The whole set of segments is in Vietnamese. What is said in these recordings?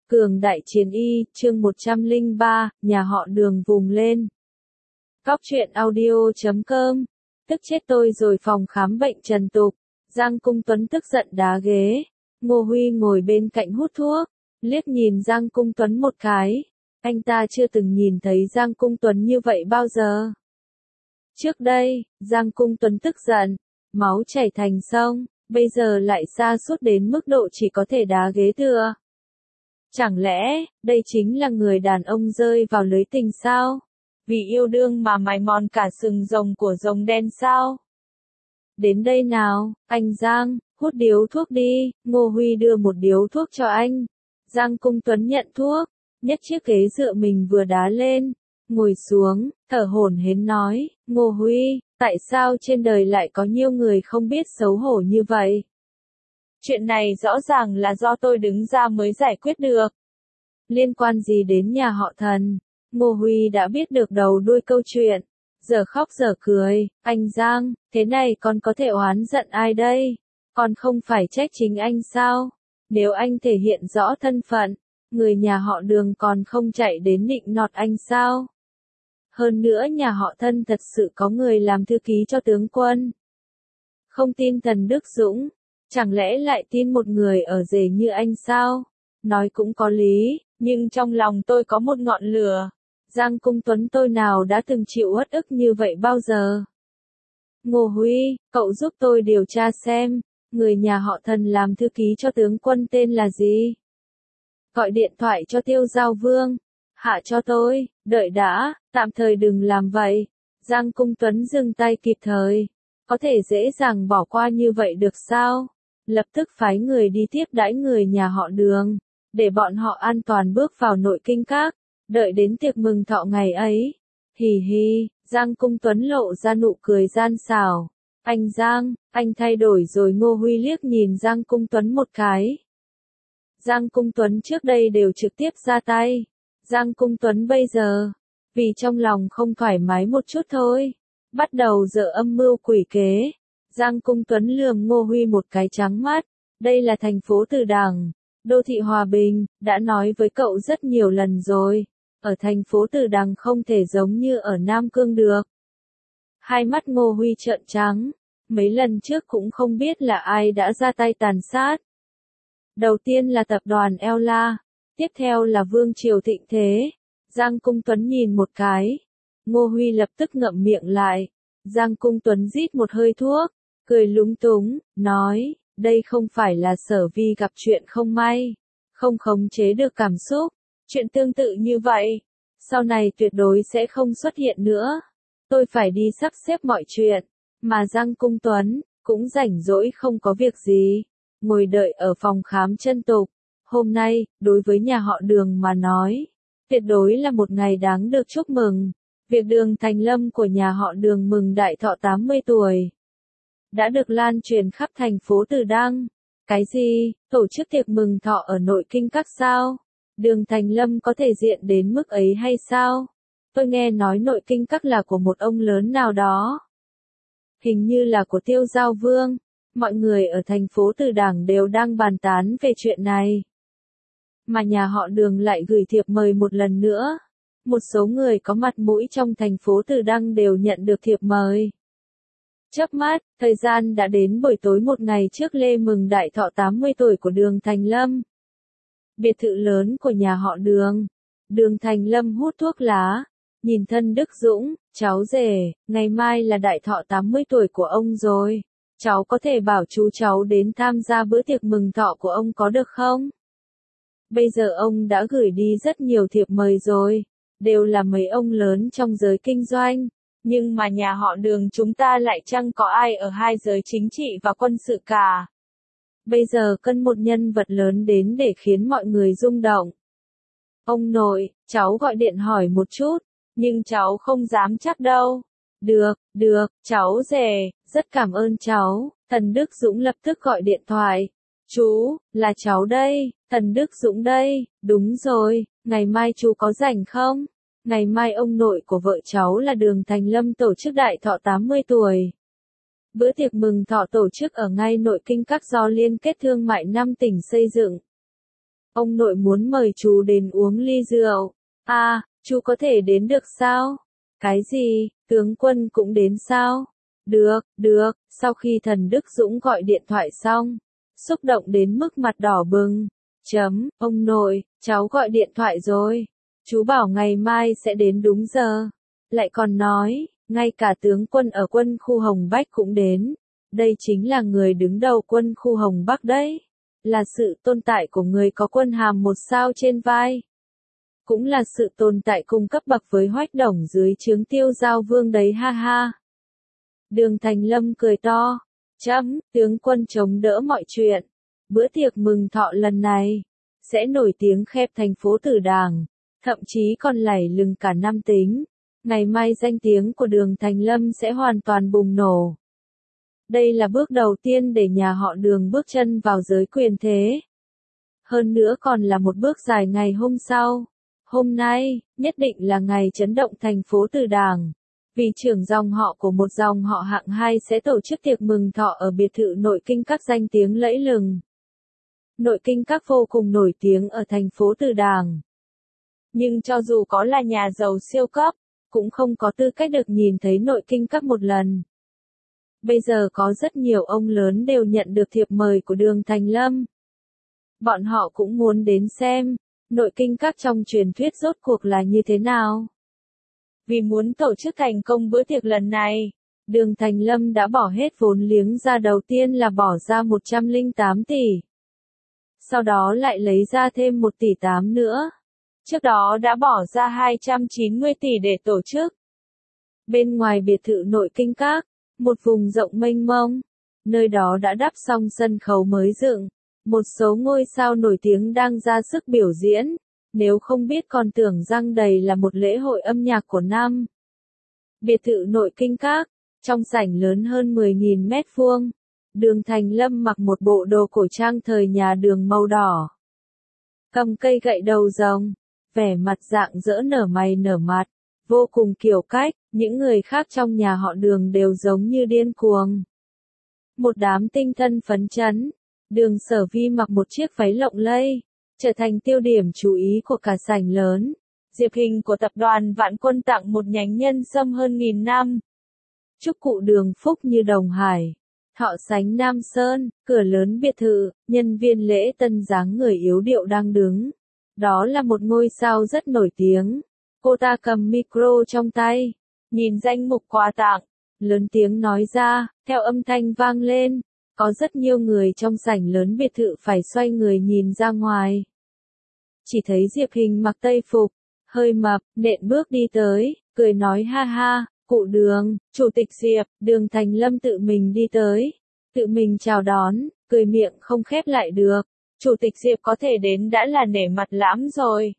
Cường đại chiến y, chương 103, nhà họ Đường vùng lên. Cóc truyện audio.com. Tức chết tôi rồi. Phòng khám bệnh Trần Tục. Giang Cung Tuấn tức giận đá ghế. Ngô Huy ngồi bên cạnh hút thuốc, liếc nhìn Giang Cung Tuấn một cái. Anh ta chưa từng nhìn thấy Giang Cung Tuấn như vậy bao giờ. Trước đây, Giang Cung Tuấn tức giận, máu chảy thành sông, bây giờ lại sa sút đến mức độ chỉ có thể đá ghế tựa. Chẳng lẽ, đây chính là người đàn ông rơi vào lưới tình sao? Vì yêu đương mà mài mòn cả sừng rồng của rồng đen sao? Đến đây nào, anh Giang, hút điếu thuốc đi. Ngô Huy đưa một điếu thuốc cho anh. Giang Cung Tuấn nhận thuốc, nhấc chiếc ghế dựa mình vừa đá lên, ngồi xuống, thở hổn hển nói, Ngô Huy, tại sao trên đời lại có nhiều người không biết xấu hổ như vậy? Chuyện này rõ ràng là do tôi đứng ra mới giải quyết được. Liên quan gì đến nhà họ Thần? Ngô Huy đã biết được đầu đuôi câu chuyện. Giờ khóc giờ cười, anh Giang, thế này con có thể oán giận ai đây? Con không phải trách chính anh sao? Nếu anh thể hiện rõ thân phận, người nhà họ Đường còn không chạy đến nịnh nọt anh sao? Hơn nữa nhà họ Thân thật sự có người làm thư ký cho tướng quân. Không tin Tần Đức Dũng, chẳng lẽ lại tin một người ở rể như anh sao? Nói cũng có lý, nhưng trong lòng tôi có một ngọn lửa. Giang Cung Tuấn, tôi nào đã từng chịu uất ức như vậy bao giờ? Ngô Huy, cậu giúp tôi điều tra xem, người nhà họ Thần làm thư ký cho tướng quân tên là gì? Gọi điện thoại cho Tiêu Giao Vương. Hạ cho tôi, đợi đã, tạm thời đừng làm vậy. Giang Cung Tuấn dừng tay kịp thời. Có thể dễ dàng bỏ qua như vậy được sao? Lập tức phái người đi tiếp đãi người nhà họ Đường, để bọn họ an toàn bước vào nội kinh các, đợi đến tiệc mừng thọ ngày ấy. Hì hì, Giang Cung Tuấn lộ ra nụ cười gian xảo. Anh Giang, anh thay đổi rồi. Ngô Huy liếc nhìn Giang Cung Tuấn một cái. Giang Cung Tuấn trước đây đều trực tiếp ra tay. Giang Cung Tuấn bây giờ, vì trong lòng không thoải mái một chút thôi, bắt đầu dở âm mưu quỷ kế. Giang Cung Tuấn lườm Ngô Huy một cái trắng mắt. Đây là thành phố Từ Đằng, đô thị hòa bình, đã nói với cậu rất nhiều lần rồi. Ở thành phố Từ Đằng không thể giống như ở Nam Cương được. Hai mắt Ngô Huy trợn trắng. Mấy lần trước cũng không biết là ai đã ra tay tàn sát. Đầu tiên là tập đoàn Ella, tiếp theo là Vương Triều Thịnh Thế. Giang Cung Tuấn nhìn một cái. Ngô Huy lập tức ngậm miệng lại. Giang Cung Tuấn rít một hơi thuốc, cười lúng túng, nói, đây không phải là Sở Vi gặp chuyện không may, không khống chế được cảm xúc. Chuyện tương tự như vậy, sau này tuyệt đối sẽ không xuất hiện nữa. Tôi phải đi sắp xếp mọi chuyện, mà Giang Cung Tuấn cũng rảnh rỗi không có việc gì, ngồi đợi ở phòng khám Trân Tục. Hôm nay, đối với nhà họ Đường mà nói, tuyệt đối là một ngày đáng được chúc mừng. Việc Đường Thành Lâm của nhà họ Đường mừng đại thọ 80 tuổi đã được lan truyền khắp thành phố Từ Đăng. Cái gì? Tổ chức tiệc mừng thọ ở nội kinh các sao? Đường Thành Lâm có thể diện đến mức ấy hay sao? Tôi nghe nói nội kinh các là của một ông lớn nào đó. Hình như là của Tiêu Giao Vương. Mọi người ở thành phố Từ Đằng đều đang bàn tán về chuyện này. Mà nhà họ Đường lại gửi thiệp mời một lần nữa. Một số người có mặt mũi trong thành phố Từ Đăng đều nhận được thiệp mời. Chớp mắt, thời gian đã đến buổi tối một ngày trước lễ mừng đại thọ 80 tuổi của Đường Thành Lâm. Biệt thự lớn của nhà họ Đường. Đường Thành Lâm hút thuốc lá, nhìn Thân Đức Dũng, cháu rể, ngày mai là đại thọ 80 tuổi của ông rồi. Cháu có thể bảo chú cháu đến tham gia bữa tiệc mừng thọ của ông có được không? Bây giờ ông đã gửi đi rất nhiều thiệp mời rồi, đều là mấy ông lớn trong giới kinh doanh. Nhưng mà nhà họ Đường chúng ta lại chẳng có ai ở hai giới chính trị và quân sự cả. Bây giờ cần một nhân vật lớn đến để khiến mọi người rung động. Ông nội, cháu gọi điện hỏi một chút, nhưng cháu không dám chắc đâu. Được, cháu rể, rất cảm ơn cháu. Tần Đức Dũng lập tức gọi điện thoại. Chú, là cháu đây, Tần Đức Dũng đây, đúng rồi, ngày mai chú có rảnh không? Ngày mai ông nội của vợ cháu là Đường Thành Lâm tổ chức đại thọ 80 tuổi. Bữa tiệc mừng thọ tổ chức ở ngay nội kinh các do Liên kết Thương mại 5 tỉnh xây dựng. Ông nội muốn mời chú đến uống ly rượu. À, chú có thể đến được sao? Cái gì, tướng quân cũng đến sao? Được, được, sau khi thần Đức Dũng gọi điện thoại xong, xúc động đến mức mặt đỏ bừng. Ông nội, cháu gọi điện thoại rồi. Chú bảo ngày mai sẽ đến đúng giờ. Lại còn nói, ngay cả tướng quân ở quân khu Hồng Bách cũng đến. Đây chính là người đứng đầu quân khu Hồng Bắc đấy. Là sự tồn tại của người có quân hàm 1 sao trên vai. Cũng là sự tồn tại cùng cấp bậc với Hoách Đồng dưới trướng Tiêu Giao Vương đấy ha ha. Đường Thành Lâm cười to. Tướng quân chống đỡ mọi chuyện. Bữa tiệc mừng thọ lần này sẽ nổi tiếng khắp thành phố Tử Đàng, thậm chí còn lẫy lừng cả Nam Tính. Ngày mai danh tiếng của Đường Thành Lâm sẽ hoàn toàn bùng nổ. Đây là bước đầu tiên để nhà họ Đường bước chân vào giới quyền thế. Hơn nữa còn là một bước dài ngày hôm sau. Hôm nay, nhất định là ngày chấn động thành phố Tử Đàng. Vì trưởng dòng họ của một dòng họ hạng 2 sẽ tổ chức tiệc mừng thọ ở biệt thự nội kinh các danh tiếng lẫy lừng. Nội kinh các vô cùng nổi tiếng ở thành phố Tử Đàng. Nhưng cho dù có là nhà giàu siêu cấp, cũng không có tư cách được nhìn thấy nội kinh các một lần. Bây giờ có rất nhiều ông lớn đều nhận được thiệp mời của Đường Thành Lâm. Bọn họ cũng muốn đến xem, nội kinh các trong truyền thuyết rốt cuộc là như thế nào. Vì muốn tổ chức thành công bữa tiệc lần này, Đường Thành Lâm đã bỏ hết vốn liếng ra, đầu tiên là bỏ ra 108 tỷ. Sau đó lại lấy ra thêm 1,8 tỷ nữa. Trước đó đã bỏ ra 290 tỷ để tổ chức. Bên ngoài biệt thự nội kinh các, một vùng rộng mênh mông, nơi đó đã đắp xong sân khấu mới dựng. Một số ngôi sao nổi tiếng đang ra sức biểu diễn, nếu không biết còn tưởng rằng đây là một lễ hội âm nhạc của năm. Biệt thự nội kinh các, trong sảnh lớn hơn 10.000 mét vuông, Đường Thành Lâm mặc một bộ đồ cổ trang thời nhà Đường màu đỏ. Cầm cây gậy đầu rồng, vẻ mặt rạng rỡ nở mày nở mặt, vô cùng kiểu cách, những người khác trong nhà họ Đường đều giống như điên cuồng. Một đám tinh thần phấn chấn. Đường Sở Vi mặc một chiếc váy lộng lẫy, trở thành tiêu điểm chú ý của cả sảnh lớn. Diệp Hình của tập đoàn Vạn Quân tặng một nhánh nhân sâm hơn 1000 năm. Chúc cụ Đường phúc như đồng hải. Thọ sánh Nam Sơn, cửa lớn biệt thự, nhân viên lễ tân dáng người yếu điệu đang đứng. Đó là một ngôi sao rất nổi tiếng. Cô ta cầm micro trong tay, nhìn danh mục quà tặng, lớn tiếng nói ra, theo âm thanh vang lên. Có rất nhiều người trong sảnh lớn biệt thự phải xoay người nhìn ra ngoài. Chỉ thấy Diệp Hình mặc tây phục, hơi mập, nện bước đi tới, cười nói ha ha, cụ Đường, chủ tịch Diệp. Đường Thành Lâm tự mình đi tới, tự mình chào đón, cười miệng không khép lại được. Chủ tịch Diệp có thể đến đã là nể mặt lắm rồi.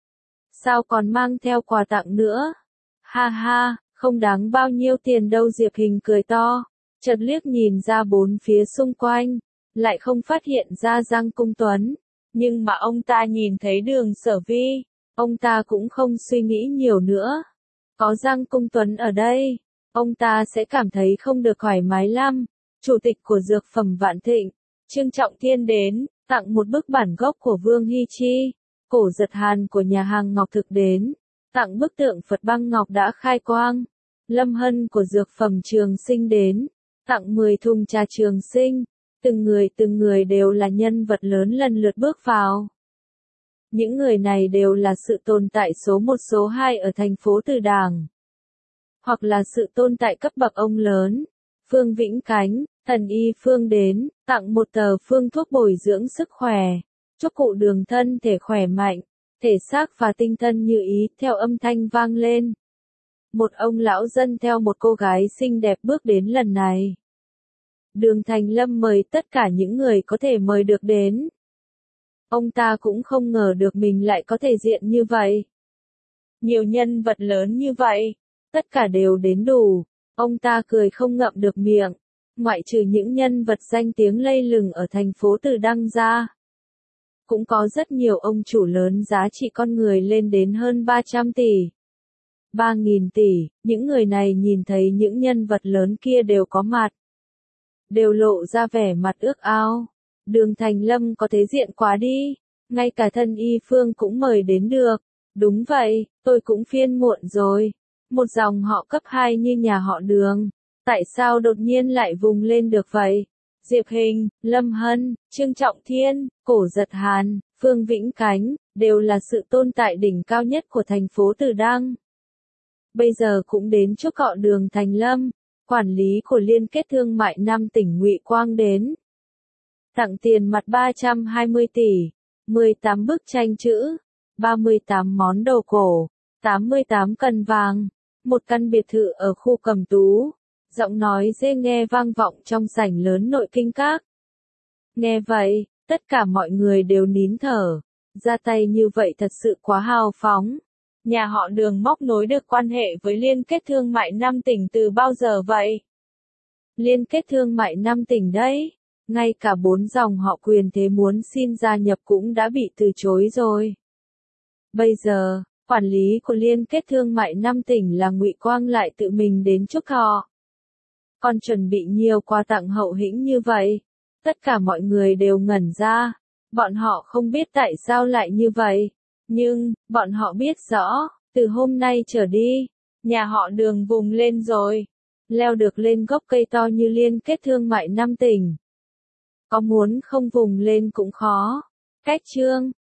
Sao còn mang theo quà tặng nữa? Ha ha, không đáng bao nhiêu tiền đâu. Diệp Hình cười to. Chợt liếc nhìn ra bốn phía xung quanh, lại không phát hiện ra Giang Cung Tuấn. Nhưng mà ông ta nhìn thấy Đường Sở Vi, ông ta cũng không suy nghĩ nhiều nữa. Có Giang Cung Tuấn ở đây, ông ta sẽ cảm thấy không được thoải mái lắm. Chủ tịch của Dược phẩm Vạn Thịnh, Trương Trọng Thiên đến, tặng một bức bản gốc của Vương Hy Chi. Cổ Giật Hàn của nhà hàng Ngọc Thực đến, tặng bức tượng Phật Băng Ngọc đã khai quang. Lâm Hân của Dược phẩm Trường Sinh đến, tặng 10 thùng trà Trường Sinh. Từng người đều là nhân vật lớn lần lượt bước vào. Những người này đều là sự tồn tại số 1 số 2 ở thành phố Từ Đàng. Hoặc là sự tồn tại cấp bậc ông lớn. Phương Vĩnh Cánh, thần y Phương đến, tặng một tờ phương thuốc bồi dưỡng sức khỏe. Chúc cụ Đường thân thể khỏe mạnh, thể xác và tinh thần như ý. Theo âm thanh vang lên, một ông lão dân theo một cô gái xinh đẹp bước đến lần này. Đường Thành Lâm mời tất cả những người có thể mời được đến. Ông ta cũng không ngờ được mình lại có thể diện như vậy. Nhiều nhân vật lớn như vậy, tất cả đều đến đủ. Ông ta cười không ngậm được miệng, ngoại trừ những nhân vật danh tiếng lây lừng ở thành phố Từ Đăng ra. Cũng có rất nhiều ông chủ lớn giá trị con người lên đến hơn 300 tỷ. 3.000 tỷ, những người này nhìn thấy những nhân vật lớn kia đều có mặt. Đều lộ ra vẻ mặt ước ao. Đường Thành Lâm có thế diện quá đi. Ngay cả thân y phương cũng mời đến được. Đúng vậy, tôi cũng phiên muộn rồi. Một dòng họ cấp 2 như nhà họ Đường. Tại sao đột nhiên lại vùng lên được vậy? Diệp Hình, Lâm Hân, Trương Trọng Thiên, Cổ Giật Hàn, Phương Vĩnh Cánh, đều là sự tồn tại đỉnh cao nhất của thành phố Từ Đăng. Bây giờ cũng đến chúc họ Đường Thành Lâm, quản lý của Liên kết Thương mại 5 tỉnh Ngụy Quang đến. Tặng tiền mặt 320 tỷ, 18 bức tranh chữ, 38 món đồ cổ, 88 cân vàng, một căn biệt thự ở khu Cẩm Tú. Giọng nói dễ nghe vang vọng trong sảnh lớn nội kinh các. Nghe vậy, tất cả mọi người đều nín thở. Ra tay như vậy thật sự quá hào phóng. Nhà họ Đường móc nối được quan hệ với Liên kết Thương mại 5 tỉnh từ bao giờ vậy? Liên kết Thương mại 5 tỉnh đấy. Ngay cả 4 dòng họ quyền thế muốn xin gia nhập cũng đã bị từ chối rồi. Bây giờ, quản lý của Liên kết Thương mại 5 tỉnh là Ngụy Quang lại tự mình đến chúc họ. Còn chuẩn bị nhiều quà tặng hậu hĩnh như vậy. Tất cả mọi người đều ngẩn ra. Bọn họ không biết tại sao lại như vậy. Nhưng, bọn họ biết rõ, từ hôm nay trở đi, nhà họ Đường vùng lên rồi. Leo được lên gốc cây to như Liên kết Thương mại 5 tỉnh. Có muốn không vùng lên cũng khó. Cách chương